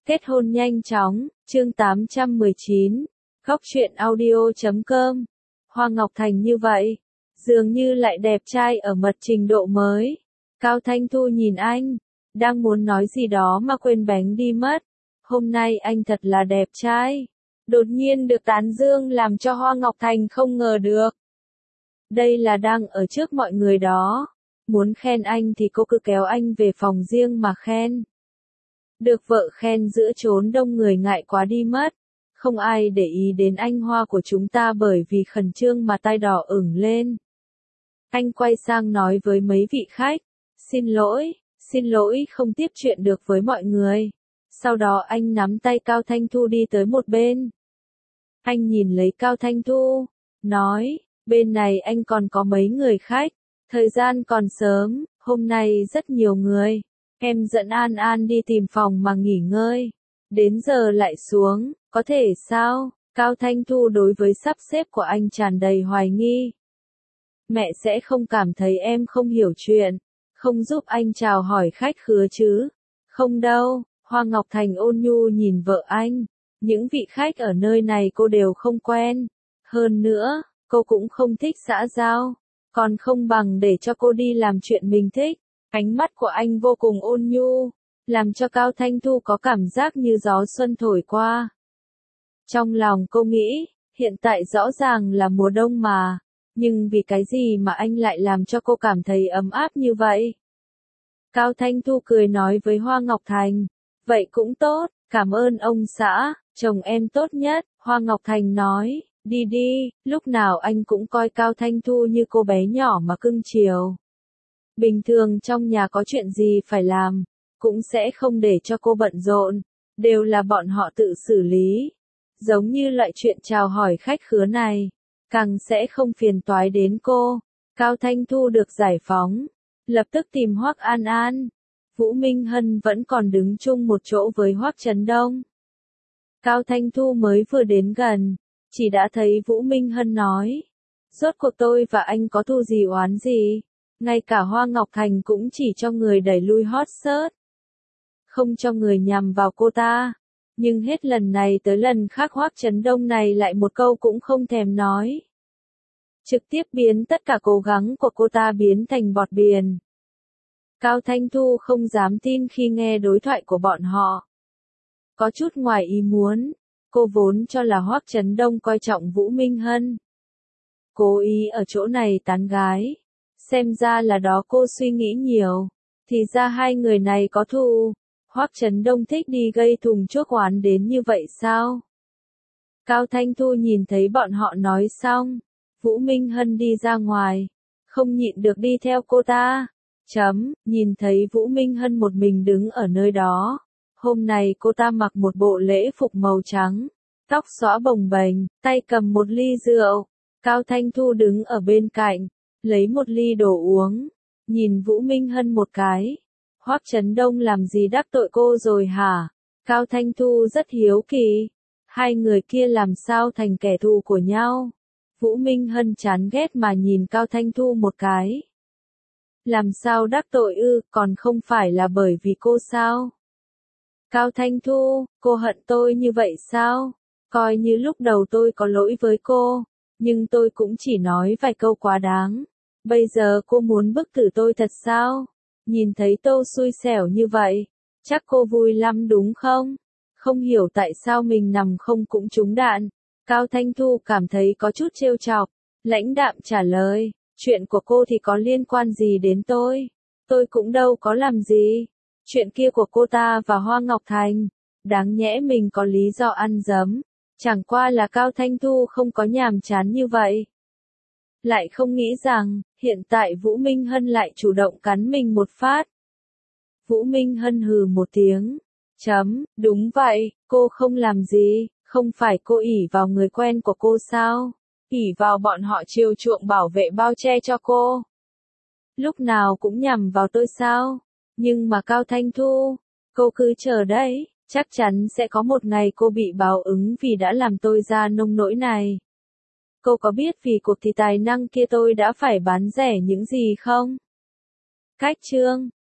Kết hôn nhanh chóng, chương 819, Góc truyện audio.com. Hoa Ngọc Thành như vậy, dường như lại đẹp trai ở mật trình độ mới. Cao Thanh Thu nhìn anh, đang muốn nói gì đó mà quên bánh đi mất. Hôm nay anh thật là đẹp trai. Đột nhiên được tán dương làm cho Hoa Ngọc Thành không ngờ được. Đây là đang ở trước mọi người đó. Muốn khen anh thì cô cứ kéo anh về phòng riêng mà khen. Được vợ khen giữa chốn đông người ngại quá đi mất. Không ai để ý đến anh Hoa của chúng ta bởi vì khẩn trương mà tai đỏ ửng lên. Anh quay sang nói với mấy vị khách. Xin lỗi không tiếp chuyện được với mọi người. Sau đó anh nắm tay Cao Thanh Thu đi tới một bên. Anh nhìn lấy Cao Thanh Thu, nói, bên này anh còn có mấy người khách. Thời gian còn sớm, hôm nay rất nhiều người. Em dẫn An An đi tìm phòng mà nghỉ ngơi. Đến giờ lại xuống, có thể sao? Cao Thanh Thu đối với sắp xếp của anh tràn đầy hoài nghi. Mẹ sẽ không cảm thấy em không hiểu chuyện, không giúp anh chào hỏi khách khứa chứ? Không đâu, Hoa Ngọc Thành ôn nhu nhìn vợ anh. Những vị khách ở nơi này cô đều không quen. Hơn nữa, cô cũng không thích xã giao. Còn không bằng để cho cô đi làm chuyện mình thích. Ánh mắt của anh vô cùng ôn nhu, làm cho Cao Thanh Thu có cảm giác như gió xuân thổi qua. Trong lòng cô nghĩ, hiện tại rõ ràng là mùa đông mà, nhưng vì cái gì mà anh lại làm cho cô cảm thấy ấm áp như vậy? Cao Thanh Thu cười nói với Hoa Ngọc Thành, vậy cũng tốt, cảm ơn ông xã, chồng em tốt nhất. Hoa Ngọc Thành nói, đi đi, lúc nào anh cũng coi Cao Thanh Thu như cô bé nhỏ mà cưng chiều. Bình thường trong nhà có chuyện gì phải làm, cũng sẽ không để cho cô bận rộn, đều là bọn họ tự xử lý. Giống như loại chuyện chào hỏi khách khứa này, càng sẽ không phiền toái đến cô. Cao Thanh Thu được giải phóng, lập tức tìm Hoắc An An. Vũ Minh Hân vẫn còn đứng chung một chỗ với Hoắc Trấn Đông. Cao Thanh Thu mới vừa đến gần, chỉ đã thấy Vũ Minh Hân nói, rốt cuộc tôi và anh có thù gì oán gì? Ngay cả Hoa Ngọc Thành cũng chỉ cho người đẩy lui hot search, không cho người nhằm vào cô ta. Nhưng hết lần này tới lần khác Hoắc Trấn Đông này lại một câu cũng không thèm nói. Trực tiếp biến tất cả cố gắng của cô ta biến thành bọt biển. Cao Thanh Thu không dám tin khi nghe đối thoại của bọn họ. Có chút ngoài ý muốn, cô vốn cho là Hoắc Trấn Đông coi trọng Vũ Minh Hân. Cố ý ở chỗ này tán gái. Xem ra là đó cô suy nghĩ nhiều. Thì ra hai người này có thù. Hoắc Trấn Đông thích đi gây thùng chuốc oán đến như vậy sao? Cao Thanh Thu nhìn thấy bọn họ nói xong. Vũ Minh Hân đi ra ngoài. Không nhịn được đi theo cô ta. Nhìn thấy Vũ Minh Hân một mình đứng ở nơi đó. Hôm nay cô ta mặc một bộ lễ phục màu trắng. Tóc xõa bồng bềnh, tay cầm một ly rượu. Cao Thanh Thu đứng ở bên cạnh. Lấy một ly đồ uống, nhìn Vũ Minh Hân một cái. Hoắc Trấn Đông làm gì đắc tội cô rồi hả? Cao Thanh Thu rất hiếu kỳ. Hai người kia làm sao thành kẻ thù của nhau? Vũ Minh Hân chán ghét mà nhìn Cao Thanh Thu một cái. Làm sao đắc tội ư, còn không phải là bởi vì cô sao? Cao Thanh Thu, cô hận tôi như vậy sao? Coi như lúc đầu tôi có lỗi với cô, nhưng tôi cũng chỉ nói vài câu quá đáng. Bây giờ cô muốn bức tử tôi thật sao? Nhìn thấy tôi xui xẻo như vậy, chắc cô vui lắm đúng không? Không hiểu tại sao mình nằm không cũng trúng đạn. Cao Thanh Thu cảm thấy có chút trêu chọc, lãnh đạm trả lời, chuyện của cô thì có liên quan gì đến tôi? Tôi cũng đâu có làm gì. Chuyện kia của cô ta và Hoa Ngọc Thành, đáng nhẽ mình có lý do ăn dấm. Chẳng qua là Cao Thanh Thu không có nhàm chán như vậy. Lại không nghĩ rằng, hiện tại Vũ Minh Hân lại chủ động cắn mình một phát. Vũ Minh Hân hừ một tiếng. Đúng vậy, cô không làm gì, không phải cô ỷ vào người quen của cô sao? Ỷ vào bọn họ chiều chuộng bảo vệ bao che cho cô. Lúc nào cũng nhằm vào tôi sao? Nhưng mà Cao Thanh Thu, cô cứ chờ đấy, chắc chắn sẽ có một ngày cô bị báo ứng vì đã làm tôi ra nông nỗi này. Cô có biết vì cuộc thi tài năng kia tôi đã phải bán rẻ những gì không? Cách chương